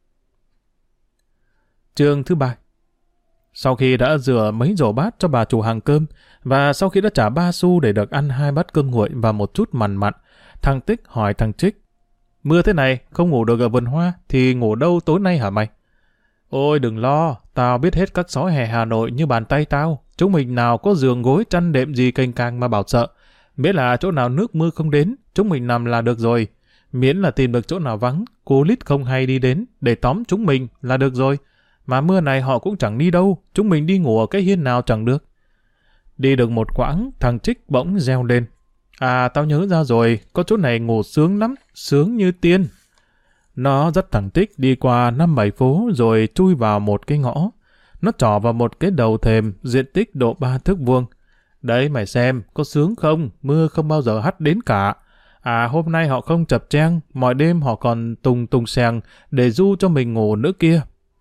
Chương thứ 3. Sau khi đã rửa mấy rổ bát cho bà chủ hàng cơm, và sau khi đã trả 3 xu để được ăn 2 bát cơm nguội và một chút mằn mặn, thằng Tích hỏi thằng Trích. Mưa thế này, không ngủ được ở vườn hoa, thì ngủ đâu tối nay hả mày? Ôi đừng lo, tao biết hết các xó hè Hà Nội như bàn tay tao. Chúng mình nào có giường gối chăn đệm gì kênh càng mà bảo sợ. Miễn là chỗ nào nước mưa không đến, chúng mình nằm là được rồi. Miễn là tìm được chỗ nào vắng, cô lít không hay đi đến, để tóm chúng mình là được rồi. Mà mưa này họ cũng chẳng đi đâu, chúng mình đi ngủ ở cái hiên nào chẳng được. Đi được một quãng, thằng Trích bỗng reo lên. À, tao nhớ ra rồi, có chỗ này ngủ sướng lắm, sướng như tiên. Nó dắt thằng Tích đi qua 5-7 phố rồi chui vào một cái ngõ. Nó trỏ vào một cái đầu thềm diện tích độ 3 thước vuông. Đấy mày xem, có sướng không? Mưa không bao giờ hắt đến cả. À, hôm nay họ không chập chang, mọi đêm họ còn tùng xèng để du cho mình ngủ nữa kia.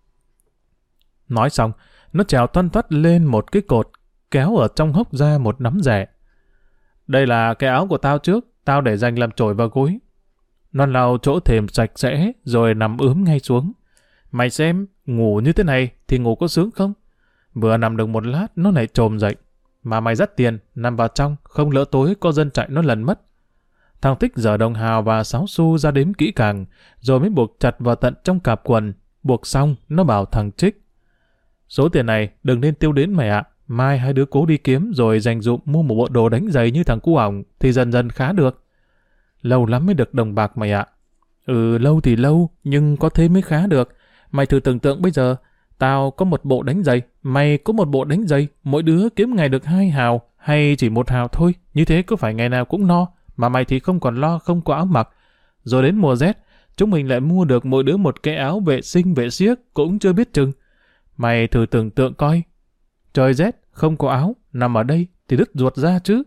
Nói xong, nó trèo thoăn thoắt lên một cái cột, kéo ở trong hốc ra một nắm rẻ. Đây là cái áo của tao trước, tao để dành làm chổi và gối. Nó lau chỗ thềm sạch sẽ, rồi nằm ướm ngay xuống. Mày xem, ngủ như thế này thì ngủ có sướng không? Vừa nằm được một lát, nó lại trồm dậy. Mà mày dắt tiền, nằm vào trong, không lỡ tối có dân chạy nó lần mất. Thằng Tích giở đồng hào và 6 xu ra đếm kỹ càng, rồi mới buộc chặt vào tận trong cạp quần. Buộc xong, nó bảo thằng Trích. Số tiền này đừng nên tiêu đến mày ạ. Mai hai đứa cố đi kiếm rồi dành dụm mua một bộ đồ đánh giày như thằng cu ỏng thì dần dần khá được. Lâu lắm mới được đồng bạc mày ạ. Ừ, lâu thì lâu, nhưng có thế mới khá được. Mày thử tưởng tượng bây giờ, tao có một bộ đánh giày, mày có một bộ đánh giày, mỗi đứa kiếm ngày được 2 hào, hay chỉ 1 hào thôi, như thế có phải ngày nào cũng no, mà mày thì không còn lo không có áo mặc. Rồi đến mùa rét, chúng mình lại mua được mỗi đứa một cái áo vệ sinh vệ xiếc, cũng chưa biết chừng. Mày thử tưởng tượng coi, trời rét, không có áo, nằm ở đây thì đứt ruột ra chứ.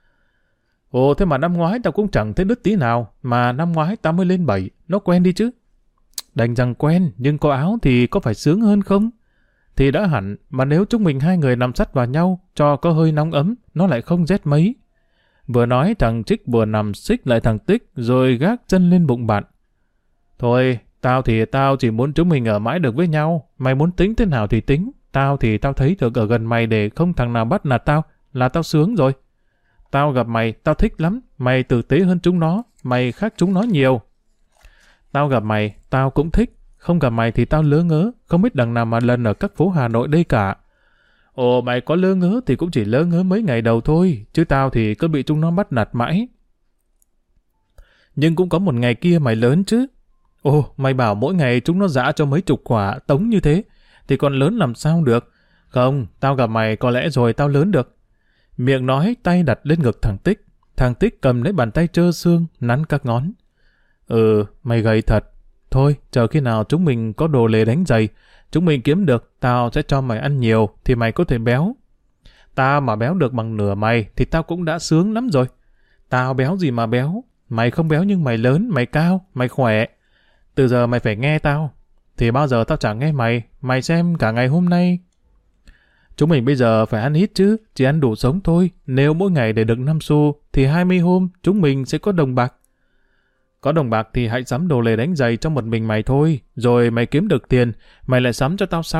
Ồ, thế mà năm ngoái tao cũng chẳng thấy đứt tí nào, mà năm ngoái tao mới lên 7, nó quen đi chứ. Đành rằng quen, nhưng có áo thì có phải sướng hơn không? Thì đã hẳn, mà nếu chúng mình hai người nằm sát vào nhau, cho có hơi nóng ấm, nó lại không rét mấy. Vừa nói thằng Trích vừa nằm xích lại thằng Tích, rồi gác chân lên bụng bạn. Thôi, tao chỉ muốn chúng mình ở mãi được với nhau, mày muốn tính thế nào thì tính, tao thì tao thấy được ở gần mày để không thằng nào bắt nạt tao, là tao sướng rồi. Tao gặp mày, tao thích lắm, mày tử tế hơn chúng nó, mày khác chúng nó nhiều. Tao gặp mày, tao cũng thích, không gặp mày thì tao lớ ngớ, không biết đằng nào mà lần ở các phố Hà Nội đây cả. Ồ, mày có lớ ngớ thì cũng chỉ lớ ngớ mấy ngày đầu thôi, chứ tao thì cứ bị chúng nó bắt nạt mãi. Nhưng cũng có một ngày kia mày lớn chứ. Ồ, mày bảo mỗi ngày chúng nó dã cho mấy chục quả tống như thế, thì còn lớn làm sao được. Không, tao gặp mày có lẽ rồi tao lớn được. Miệng nói, tay đặt lên ngực thằng Tích. Thằng Tích cầm lấy bàn tay trơ xương, nắn các ngón. Ừ, mày gầy thật. Thôi, chờ khi nào chúng mình có đồ lề đánh giày, chúng mình kiếm được, tao sẽ cho mày ăn nhiều, thì mày có thể béo. Tao mà béo được bằng nửa mày, thì tao cũng đã sướng lắm rồi. Tao béo gì mà béo, mày không béo nhưng mày lớn, mày cao, mày khỏe. Từ giờ mày phải nghe tao, thì bao giờ tao chẳng nghe mày, mày xem cả ngày hôm nay. Chúng mình bây giờ phải ăn ít chứ, chỉ ăn đủ sống thôi. Nếu mỗi ngày để được 5 xu, thì 20 hôm chúng mình sẽ có đồng bạc. Có đồng bạc thì hãy sắm đồ lề đánh giày cho một mình mày thôi. Rồi mày kiếm được tiền, mày lại sắm cho tao sau.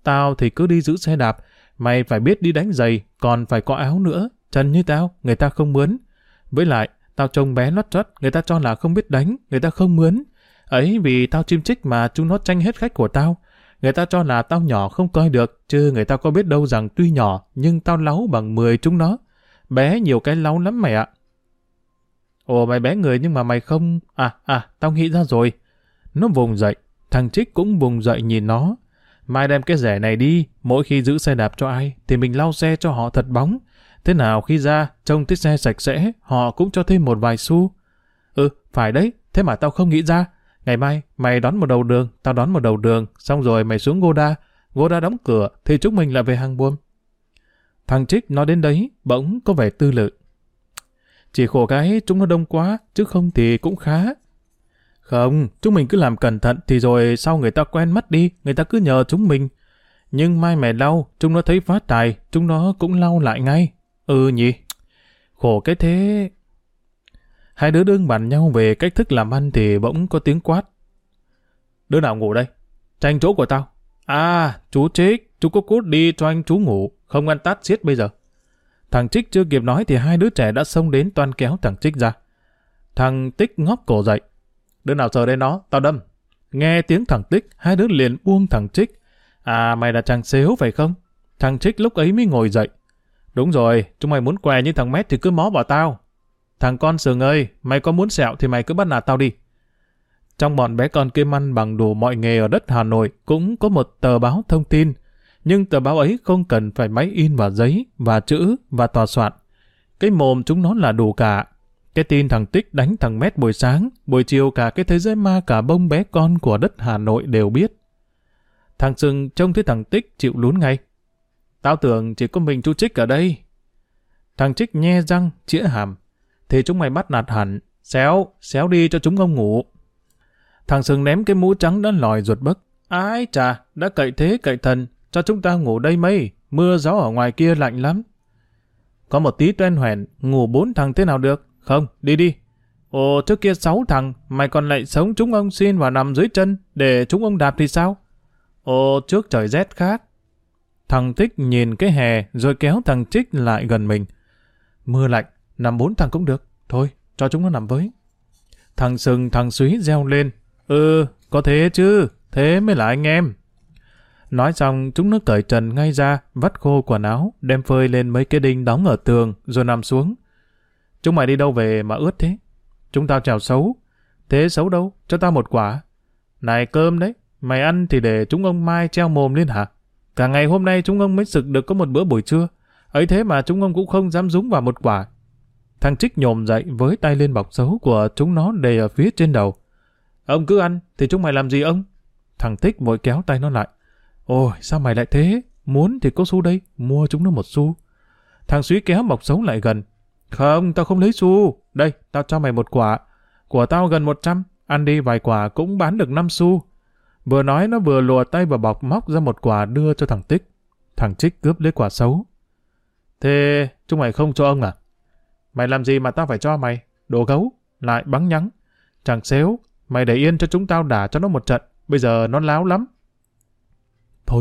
Tao thì cứ đi giữ xe đạp, mày phải biết đi đánh giày, còn phải có áo nữa. Chân như tao, người ta không mướn. Với lại, tao trông bé lót chót, người ta cho là không biết đánh, người ta không mướn. Ấy vì tao chim chích mà chúng nó tranh hết khách của tao. Người ta cho là tao nhỏ không coi được, chứ người ta có biết đâu rằng tuy nhỏ, nhưng tao láu bằng 10 chúng nó. Bé nhiều cái láu lắm mày ạ. Ồ, mày bé người nhưng mà mày không... tao nghĩ ra rồi. Nó vùng dậy, thằng Trích cũng vùng dậy nhìn nó. Mai đem cái rẻ này đi, mỗi khi giữ xe đạp cho ai, thì mình lau xe cho họ thật bóng. Thế nào khi ra, trông chiếc xe sạch sẽ, họ cũng cho thêm một vài xu. Ừ, phải đấy, thế mà tao không nghĩ ra. Ngày mai, mày đón một đầu đường, tao đón một đầu đường, xong rồi mày xuống Goda. Goda đóng cửa, thì chúng mình lại về hàng buồm. Thằng Trích nói đến đấy, bỗng có vẻ tư lự. Chỉ khổ cái chúng nó đông quá, chứ không thì cũng khá. Không, chúng mình cứ làm cẩn thận thì rồi sau người ta quen mất đi, người ta cứ nhờ chúng mình. Nhưng mai mày lau, chúng nó thấy phát tài, chúng nó cũng lau lại ngay. Ừ nhỉ, khổ cái thế. Hai đứa đương bàn nhau về cách thức làm ăn thì bỗng có tiếng quát. Đứa nào ngủ đây? Tranh chỗ của tao. À, chú Trích, chú có cút đi cho anh chú ngủ, không ăn tát xiết bây giờ. Thằng Trích chưa kịp nói thì hai đứa trẻ đã xông đến toan kéo thằng Trích ra. Thằng Tích ngóc cổ dậy. Đứa nào sờ đến nó, tao đâm. Nghe tiếng thằng Tích, hai đứa liền buông thằng Trích. À, mày là thằng xếu phải không? Thằng Trích lúc ấy mới ngồi dậy. Đúng rồi, chúng mày muốn què như thằng Mét thì cứ mó vào tao. Thằng con sừng ơi, mày có muốn sẹo thì mày cứ bắt nạt tao đi. Trong bọn bé con kim ăn bằng đủ mọi nghề ở đất Hà Nội cũng có một tờ báo thông tin. Nhưng tờ báo ấy không cần phải máy in và giấy, và chữ, và tòa soạn. Cái mồm chúng nó là đủ cả. Cái tin thằng Tích đánh thằng Mét buổi sáng, buổi chiều cả cái thế giới ma cả bông bé con của đất Hà Nội đều biết. Thằng Sừng trông thấy thằng Tích chịu lún ngay. Tao tưởng chỉ có mình chú Trích ở đây. Thằng Trích nhe răng, chĩa hàm. Thì chúng mày bắt nạt hẳn. Xéo đi cho chúng ông ngủ. Thằng Sừng ném cái mũ trắng đã lòi ruột bấc. Ái chà, đã cậy thế cậy thần, cho chúng ta ngủ đây mấy, mưa gió ở ngoài kia lạnh lắm. Có một tí toen hoẻn, ngủ 4 thằng thế nào được? Không, đi đi. Ồ, trước kia 6 thằng, mày còn lại sống chúng ông xin và nằm dưới chân, để chúng ông đạp thì sao? Ồ, trước trời rét khác. Thằng Tích nhìn cái hè, rồi kéo thằng Trích lại gần mình. Mưa lạnh, nằm 4 thằng cũng được. Thôi, cho chúng nó nằm với. Thằng Sừng, thằng Súy reo lên. Ừ, có thế chứ, thế mới là anh em. Nói xong, chúng nó cởi trần ngay ra, vắt khô quần áo, đem phơi lên mấy cái đinh đóng ở tường, rồi nằm xuống. Chúng mày đi đâu về mà ướt thế? Chúng tao trèo xấu. Thế xấu đâu? Cho tao một quả. Này cơm đấy, mày ăn thì để chúng ông mai treo mồm lên hả? Cả ngày hôm nay chúng ông mới sực được có một bữa buổi trưa. Ấy thế mà chúng ông cũng không dám dúng vào một quả. Thằng Trích nhổm dậy với tay lên bọc xấu của chúng nó đầy ở phía trên đầu. Ông cứ ăn, thì chúng mày làm gì ông? Thằng Tích vội kéo tay nó lại. Ôi, sao mày lại thế? Muốn thì có xu đây, mua chúng nó một xu. Thằng Súy kéo bọc xấu lại gần. Không, tao không lấy xu. Đây, tao cho mày một quả. Của tao gần 100, ăn đi vài quả cũng bán được 5 xu. Vừa nói nó vừa lùa tay vào bọc móc ra một quả đưa cho thằng Tích. Thằng Trích cướp lấy quả xấu. Thế chúng mày không cho ông à? Mày làm gì mà tao phải cho mày? Đồ gấu, lại bắn nhắng. Chẳng xéo, mày để yên cho chúng tao đả cho nó một trận. Bây giờ nó láo lắm. Thôi,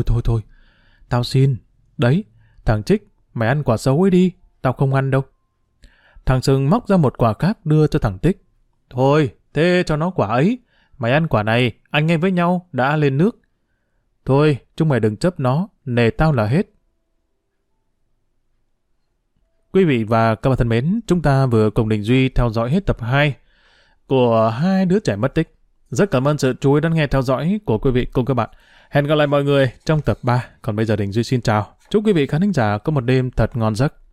tao xin. Đấy, thằng Trích, mày ăn quả xấu ấy đi, tao không ăn đâu. Thằng Sừng móc ra một quả khác đưa cho thằng Tích. Thôi, thế cho nó quả ấy. Mày ăn quả này, anh em với nhau đã lên nước. Thôi, chúng mày đừng chấp nó, nề tao là hết. Quý vị và các bạn thân mến, chúng ta vừa cùng Đình Duy theo dõi hết tập 2 của Hai đứa trẻ mất tích. Rất cảm ơn sự chú ý đón nghe theo dõi của quý vị cùng các bạn. Hẹn gặp lại mọi người trong tập 3. Còn bây giờ Đình Duy xin chào. Chúc quý vị khán thính giả có một đêm thật ngon giấc.